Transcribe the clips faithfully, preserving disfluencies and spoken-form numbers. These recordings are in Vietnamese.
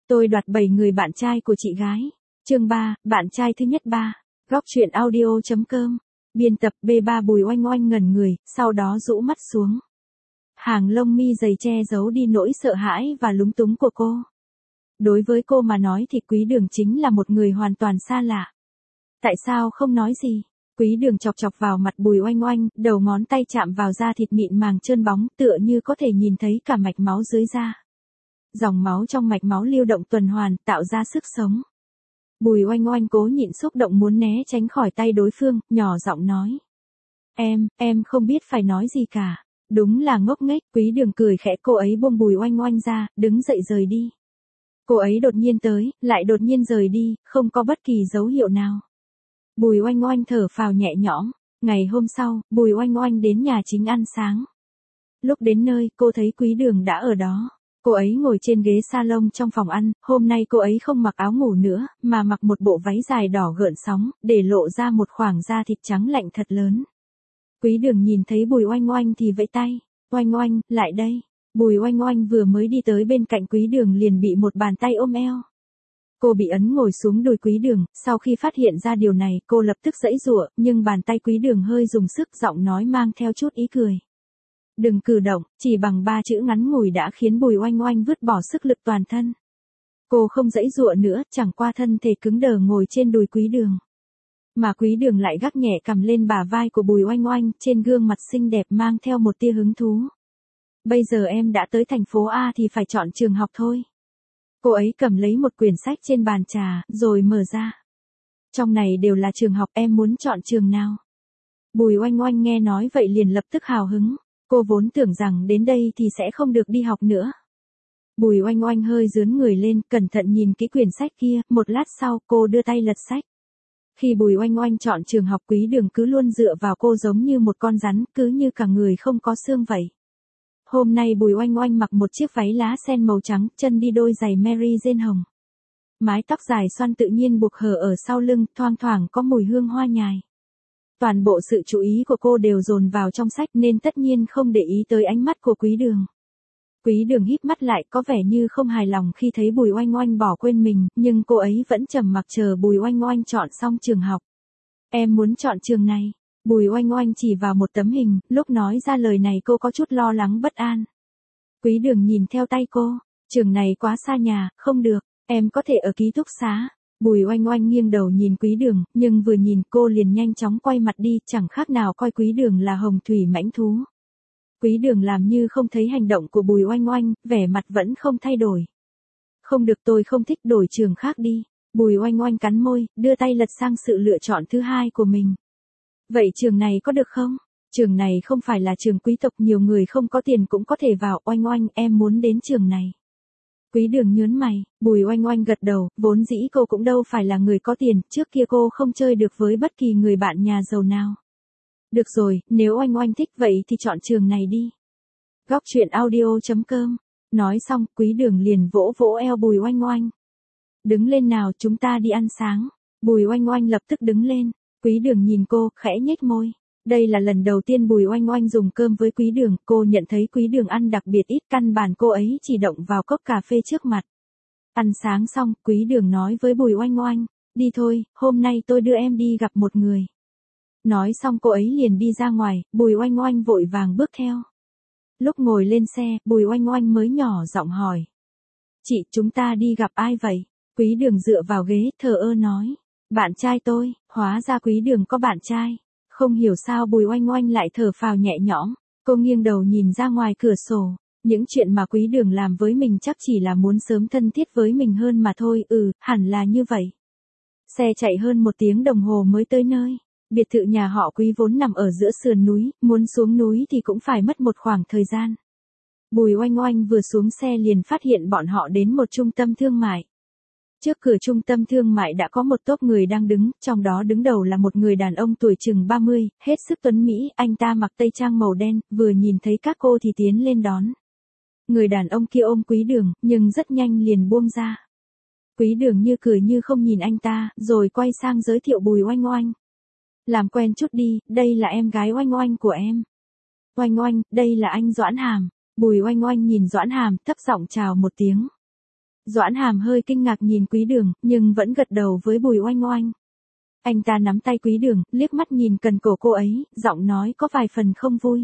Tôi đoạt bảy người bạn trai của chị gái. Chương ba, bạn trai thứ nhất ba. Góc truyện audio.com. Biên tập bê ba Bùi Oanh Oanh ngẩn người, sau đó rũ mắt xuống. Hàng lông mi dày che giấu đi nỗi sợ hãi và lúng túng của cô. Đối với cô mà nói thì Quý Đường chính là một người hoàn toàn xa lạ. Tại sao không nói gì? Quý Đường chọc chọc vào mặt Bùi Oanh Oanh, đầu ngón tay chạm vào da thịt mịn màng trơn bóng, tựa như có thể nhìn thấy cả mạch máu dưới da. Dòng máu trong mạch máu lưu động tuần hoàn, tạo ra sức sống. Bùi Oanh Oanh cố nhịn xúc động muốn né tránh khỏi tay đối phương, nhỏ giọng nói. Em, em không biết phải nói gì cả. Đúng là ngốc nghếch. Quý Đường cười khẽ, cô ấy buông Bùi Oanh Oanh ra, đứng dậy rời đi. Cô ấy đột nhiên tới, lại đột nhiên rời đi, không có bất kỳ dấu hiệu nào. Bùi Oanh Oanh thở phào nhẹ nhõm. Ngày hôm sau, Bùi Oanh Oanh đến nhà chính ăn sáng. Lúc đến nơi, cô thấy Quý Đường đã ở đó. Cô ấy ngồi trên ghế salon trong phòng ăn, hôm nay cô ấy không mặc áo ngủ nữa, mà mặc một bộ váy dài đỏ gợn sóng, để lộ ra một khoảng da thịt trắng lạnh thật lớn. Quý Đường nhìn thấy Bùi Oanh Oanh thì vẫy tay. Oanh Oanh, lại đây. Bùi Oanh Oanh vừa mới đi tới bên cạnh Quý Đường liền bị một bàn tay ôm eo. Cô bị ấn ngồi xuống đùi Quý Đường, sau khi phát hiện ra điều này, cô lập tức giãy giụa, nhưng bàn tay Quý Đường hơi dùng sức, giọng nói mang theo chút ý cười. Đừng cử động, chỉ bằng ba chữ ngắn ngủi đã khiến Bùi Oanh Oanh vứt bỏ sức lực toàn thân. Cô không giãy giụa nữa, chẳng qua thân thể cứng đờ ngồi trên đùi Quý Đường. Mà Quý Đường lại gác nhẹ cầm lên bả vai của Bùi Oanh Oanh, trên gương mặt xinh đẹp mang theo một tia hứng thú. Bây giờ em đã tới thành phố A thì phải chọn trường học thôi. Cô ấy cầm lấy một quyển sách trên bàn trà, rồi mở ra. Trong này đều là trường học, em muốn chọn trường nào? Bùi Oanh Oanh nghe nói vậy liền lập tức hào hứng. Cô vốn tưởng rằng đến đây thì sẽ không được đi học nữa. Bùi Oanh Oanh hơi dướn người lên, cẩn thận nhìn kỹ quyển sách kia, một lát sau cô đưa tay lật sách. Khi Bùi Oanh Oanh chọn trường học, Quý Đường cứ luôn dựa vào cô giống như một con rắn, cứ như cả người không có xương vậy. Hôm nay Bùi Oanh Oanh mặc một chiếc váy lá sen màu trắng, chân đi đôi giày Mary Jane hồng. Mái tóc dài xoăn tự nhiên buộc hở ở sau lưng, thoang thoảng có mùi hương hoa nhài. Toàn bộ sự chú ý của cô đều dồn vào trong sách nên tất nhiên không để ý tới ánh mắt của Quý Đường. Quý Đường híp mắt lại, có vẻ như không hài lòng khi thấy Bùi Oanh Oanh bỏ quên mình, nhưng cô ấy vẫn trầm mặc chờ Bùi Oanh Oanh chọn xong trường học. Em muốn chọn trường này. Bùi Oanh Oanh chỉ vào một tấm hình, lúc nói ra lời này cô có chút lo lắng bất an. Quý Đường nhìn theo tay cô, trường này quá xa nhà, không được, em có thể ở ký túc xá. Bùi Oanh Oanh nghiêng đầu nhìn Quý Đường, nhưng vừa nhìn cô liền nhanh chóng quay mặt đi, chẳng khác nào coi Quý Đường là hồng thủy mãnh thú. Quý Đường làm như không thấy hành động của Bùi Oanh Oanh, vẻ mặt vẫn không thay đổi. Không được, tôi không thích, đổi trường khác đi. Bùi Oanh Oanh cắn môi, đưa tay lật sang sự lựa chọn thứ hai của mình. Vậy trường này có được không? Trường này không phải là trường quý tộc, nhiều người không có tiền cũng có thể vào. Oanh Oanh, em muốn đến trường này. Quý Đường nhớn mày. Bùi Oanh Oanh gật đầu, vốn dĩ cô cũng đâu phải là người có tiền, trước kia cô không chơi được với bất kỳ người bạn nhà giàu nào. Được rồi, nếu Oanh Oanh thích vậy thì chọn trường này đi. Góc truyện audio.com. Nói xong, Quý Đường liền vỗ vỗ eo Bùi Oanh Oanh. Đứng lên nào, chúng ta đi ăn sáng. Bùi Oanh Oanh lập tức đứng lên. Quý Đường nhìn cô, khẽ nhếch môi. Đây là lần đầu tiên Bùi Oanh Oanh dùng cơm với Quý Đường, cô nhận thấy Quý Đường ăn đặc biệt ít, căn bản cô ấy chỉ động vào cốc cà phê trước mặt. Ăn sáng xong, Quý Đường nói với Bùi Oanh Oanh, đi thôi, hôm nay tôi đưa em đi gặp một người. Nói xong cô ấy liền đi ra ngoài, Bùi Oanh Oanh vội vàng bước theo. Lúc ngồi lên xe, Bùi Oanh Oanh mới nhỏ giọng hỏi. Chị, chúng ta đi gặp ai vậy? Quý Đường dựa vào ghế, thờ ơ nói. Bạn trai tôi. Hóa ra Quý Đường có bạn trai. Không hiểu sao Bùi Oanh Oanh lại thở phào nhẹ nhõm. Cô nghiêng đầu nhìn ra ngoài cửa sổ. Những chuyện mà Quý Đường làm với mình chắc chỉ là muốn sớm thân thiết với mình hơn mà thôi. Ừ, hẳn là như vậy. Xe chạy hơn một tiếng đồng hồ mới tới nơi. Biệt thự nhà họ Quý vốn nằm ở giữa sườn núi, muốn xuống núi thì cũng phải mất một khoảng thời gian. Bùi Oanh Oanh vừa xuống xe liền phát hiện bọn họ đến một trung tâm thương mại. Trước cửa trung tâm thương mại đã có một tốp người đang đứng, trong đó đứng đầu là một người đàn ông tuổi chừng ba mươi, hết sức tuấn mỹ, anh ta mặc tây trang màu đen, vừa nhìn thấy các cô thì tiến lên đón. Người đàn ông kia ôm Quý Đường, nhưng rất nhanh liền buông ra. Quý Đường như cười như không nhìn anh ta, rồi quay sang giới thiệu Bùi Oanh Oanh. Làm quen chút đi, đây là em gái Oanh Oanh của em. Oanh Oanh, đây là anh Doãn Hàm. Bùi Oanh Oanh nhìn Doãn Hàm, thấp giọng chào một tiếng. Doãn Hàm hơi kinh ngạc nhìn Quý Đường, nhưng vẫn gật đầu với Bùi Oanh Oanh. Anh ta nắm tay Quý Đường, liếc mắt nhìn cần cổ cô ấy, giọng nói có vài phần không vui.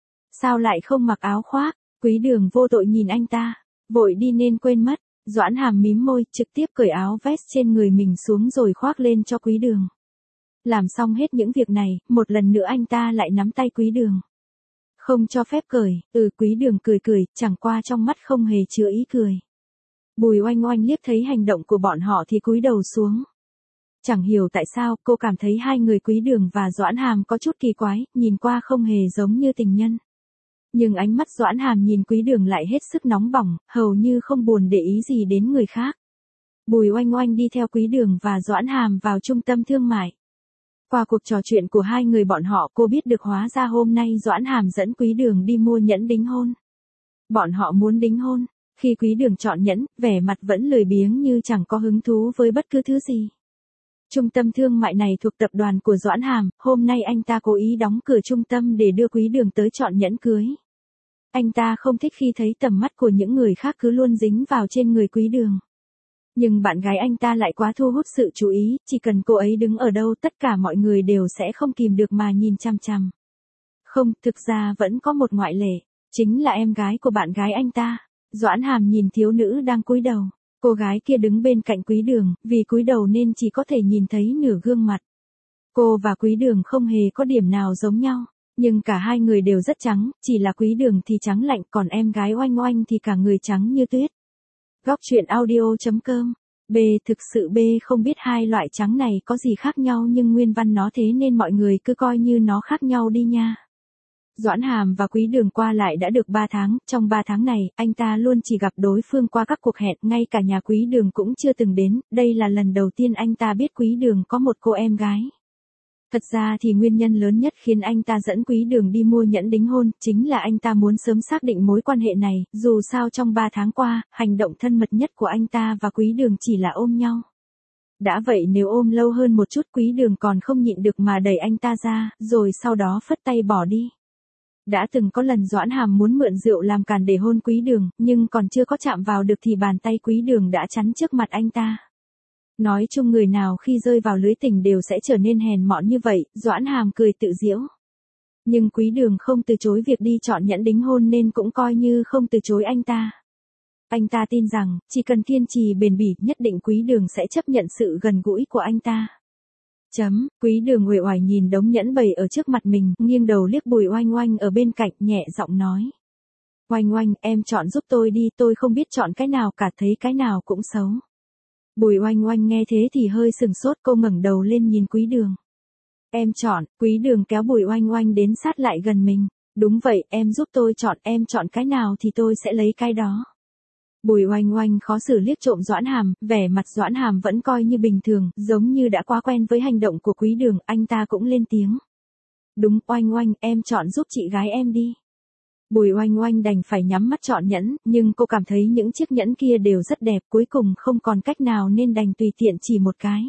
Sao lại không mặc áo khoác? Quý Đường vô tội nhìn anh ta, vội đi nên quên mất. Doãn Hàm mím môi, trực tiếp cởi áo vest trên người mình xuống rồi khoác lên cho Quý Đường. Làm xong hết những việc này, một lần nữa anh ta lại nắm tay Quý Đường. Không cho phép cởi, ừ Quý Đường cười cười, chẳng qua trong mắt không hề chứa ý cười. Bùi Oanh Oanh liếc thấy hành động của bọn họ thì cúi đầu xuống. Chẳng hiểu tại sao cô cảm thấy hai người Quý Đường và Doãn Hàm có chút kỳ quái, nhìn qua không hề giống như tình nhân. Nhưng ánh mắt Doãn Hàm nhìn Quý Đường lại hết sức nóng bỏng, hầu như không buồn để ý gì đến người khác. Bùi Oanh Oanh đi theo Quý Đường và Doãn Hàm vào trung tâm thương mại. Qua cuộc trò chuyện của hai người bọn họ cô biết được hóa ra hôm nay Doãn Hàm dẫn Quý Đường đi mua nhẫn đính hôn. Bọn họ muốn đính hôn, khi Quý Đường chọn nhẫn, vẻ mặt vẫn lười biếng như chẳng có hứng thú với bất cứ thứ gì. Trung tâm thương mại này thuộc tập đoàn của Doãn Hàm, hôm nay anh ta cố ý đóng cửa trung tâm để đưa Quý Đường tới chọn nhẫn cưới. Anh ta không thích khi thấy tầm mắt của những người khác cứ luôn dính vào trên người Quý Đường. Nhưng bạn gái anh ta lại quá thu hút sự chú ý, chỉ cần cô ấy đứng ở đâu tất cả mọi người đều sẽ không kìm được mà nhìn chằm chằm. Không, thực ra vẫn có một ngoại lệ, chính là em gái của bạn gái anh ta. Doãn Hàm nhìn thiếu nữ đang cúi đầu. Cô gái kia đứng bên cạnh Quý Đường, vì cúi đầu nên chỉ có thể nhìn thấy nửa gương mặt. Cô và Quý Đường không hề có điểm nào giống nhau, nhưng cả hai người đều rất trắng, chỉ là Quý Đường thì trắng lạnh, còn em gái Oanh Oanh thì cả người trắng như tuyết. Góc truyện audio chấm com. B thực sự B không biết hai loại trắng này có gì khác nhau nhưng nguyên văn nó thế nên mọi người cứ coi như nó khác nhau đi nha. Doãn Hàm và Quý Đường qua lại đã được ba tháng, trong ba tháng này, anh ta luôn chỉ gặp đối phương qua các cuộc hẹn, ngay cả nhà Quý Đường cũng chưa từng đến, đây là lần đầu tiên anh ta biết Quý Đường có một cô em gái. Thật ra thì nguyên nhân lớn nhất khiến anh ta dẫn Quý Đường đi mua nhẫn đính hôn, chính là anh ta muốn sớm xác định mối quan hệ này, dù sao trong ba tháng qua, hành động thân mật nhất của anh ta và Quý Đường chỉ là ôm nhau. Đã vậy nếu ôm lâu hơn một chút Quý Đường còn không nhịn được mà đẩy anh ta ra, rồi sau đó phất tay bỏ đi. Đã từng có lần Doãn Hàm muốn mượn rượu làm càn để hôn Quý Đường, nhưng còn chưa có chạm vào được thì bàn tay Quý Đường đã chắn trước mặt anh ta. Nói chung người nào khi rơi vào lưới tình đều sẽ trở nên hèn mọn như vậy, Doãn Hàm cười tự giễu. Nhưng Quý Đường không từ chối việc đi chọn nhẫn đính hôn nên cũng coi như không từ chối anh ta. Anh ta tin rằng, chỉ cần kiên trì bền bỉ nhất định Quý Đường sẽ chấp nhận sự gần gũi của anh ta. Chấm, Quý Đường uể oải nhìn đống nhẫn bày ở trước mặt mình, nghiêng đầu liếc Bùi Oanh Oanh ở bên cạnh, nhẹ giọng nói. Oanh Oanh, em chọn giúp tôi đi, tôi không biết chọn cái nào cả, thấy cái nào cũng xấu. Bùi Oanh Oanh nghe thế thì hơi sừng sốt, cô ngẩng đầu lên nhìn Quý Đường. Em chọn, Quý Đường kéo Bùi Oanh Oanh đến sát lại gần mình. Đúng vậy, em giúp tôi chọn, em chọn cái nào thì tôi sẽ lấy cái đó. Bùi Oanh Oanh khó xử liếc trộm Doãn Hàm, vẻ mặt Doãn Hàm vẫn coi như bình thường, giống như đã quá quen với hành động của Quý Đường, anh ta cũng lên tiếng. Đúng, Oanh Oanh, em chọn giúp chị gái em đi. Bùi Oanh Oanh đành phải nhắm mắt chọn nhẫn, nhưng cô cảm thấy những chiếc nhẫn kia đều rất đẹp, cuối cùng không còn cách nào nên đành tùy tiện chỉ một cái.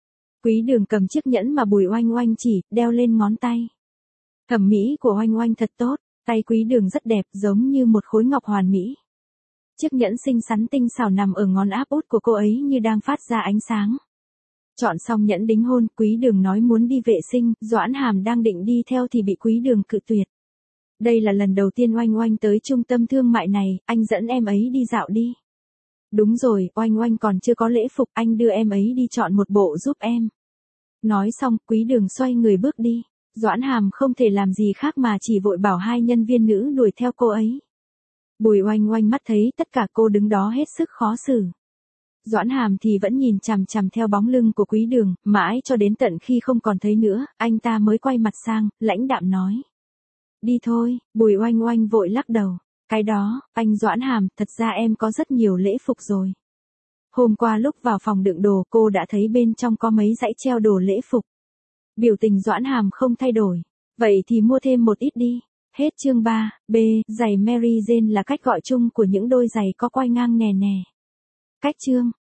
Quý Đường cầm chiếc nhẫn mà Bùi Oanh Oanh chỉ, đeo lên ngón tay. Thẩm mỹ của Oanh Oanh thật tốt, tay Quý Đường rất đẹp, giống như một khối ngọc hoàn mỹ. Chiếc nhẫn xinh xắn tinh xảo nằm ở ngón áp út của cô ấy như đang phát ra ánh sáng. Chọn xong nhẫn đính hôn, Quý Đường nói muốn đi vệ sinh, Doãn Hàm đang định đi theo thì bị Quý Đường cự tuyệt. Đây là lần đầu tiên Oanh Oanh tới trung tâm thương mại này, anh dẫn em ấy đi dạo đi. Đúng rồi, Oanh Oanh còn chưa có lễ phục, anh đưa em ấy đi chọn một bộ giúp em. Nói xong, Quý Đường xoay người bước đi. Doãn Hàm không thể làm gì khác mà chỉ vội bảo hai nhân viên nữ đuổi theo cô ấy. Bùi Oanh Oanh mắt thấy tất cả cô đứng đó hết sức khó xử. Doãn Hàm thì vẫn nhìn chằm chằm theo bóng lưng của Quý Đường, mãi cho đến tận khi không còn thấy nữa, anh ta mới quay mặt sang, lãnh đạm nói. Đi thôi, Bùi Oanh Oanh vội lắc đầu. Cái đó, anh Doãn Hàm, thật ra em có rất nhiều lễ phục rồi. Hôm qua lúc vào phòng đựng đồ cô đã thấy bên trong có mấy dãy treo đồ lễ phục. Biểu tình Doãn Hàm không thay đổi. Vậy thì mua thêm một ít đi. Hết chương ba. B. Giày Mary Jane là cách gọi chung của những đôi giày có quai ngang nè nè. Cách chương.